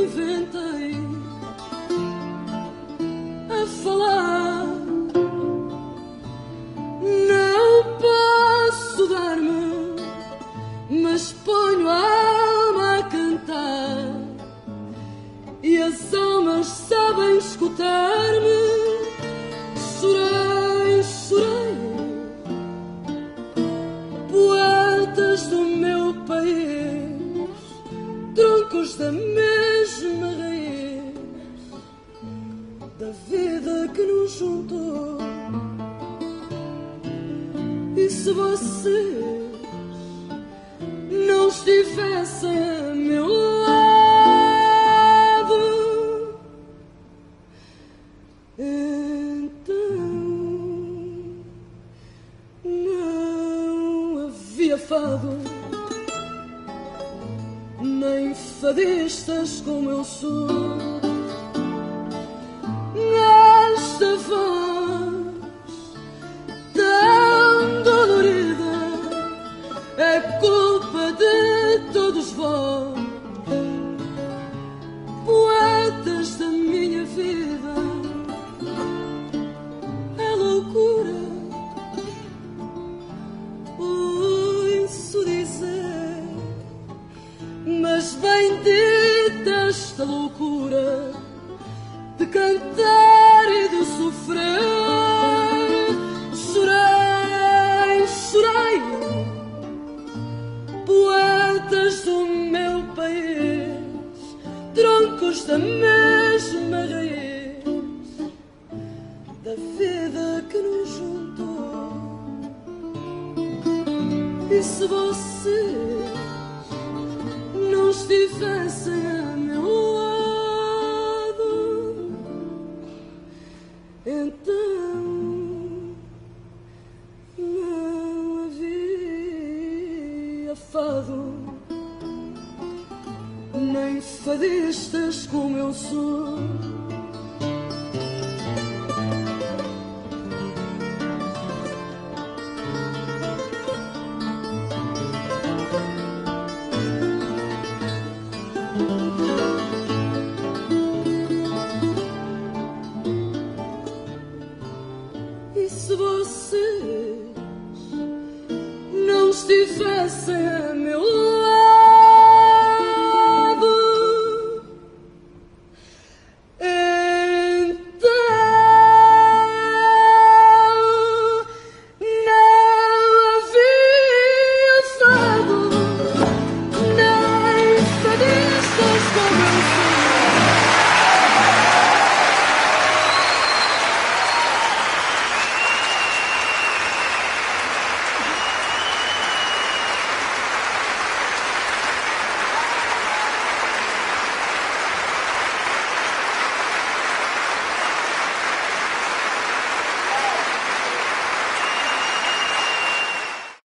inventei a falar. Não posso dar-me, mas ponho a alma a cantar, e as almas sabem escutar-me. Chorei, chorei, poetas do meu país, troncos da mesma raiz, da vida que nos juntou. E se vocês não estivessem a meu lado, então não havia fado, nem fadistas como eu sou. Esta voz tão dolorida é culpa de todos vós, poetas da minha vida. É loucura ouço dizer, mas bendita esta loucura de cantar e de sofrer. Chorei, chorei, poetas do meu país, troncos da mesma raiz, da vida que nos juntou. E se vocês não estivessem a meu lado, então não havia fado, nem fadistas como eu sou.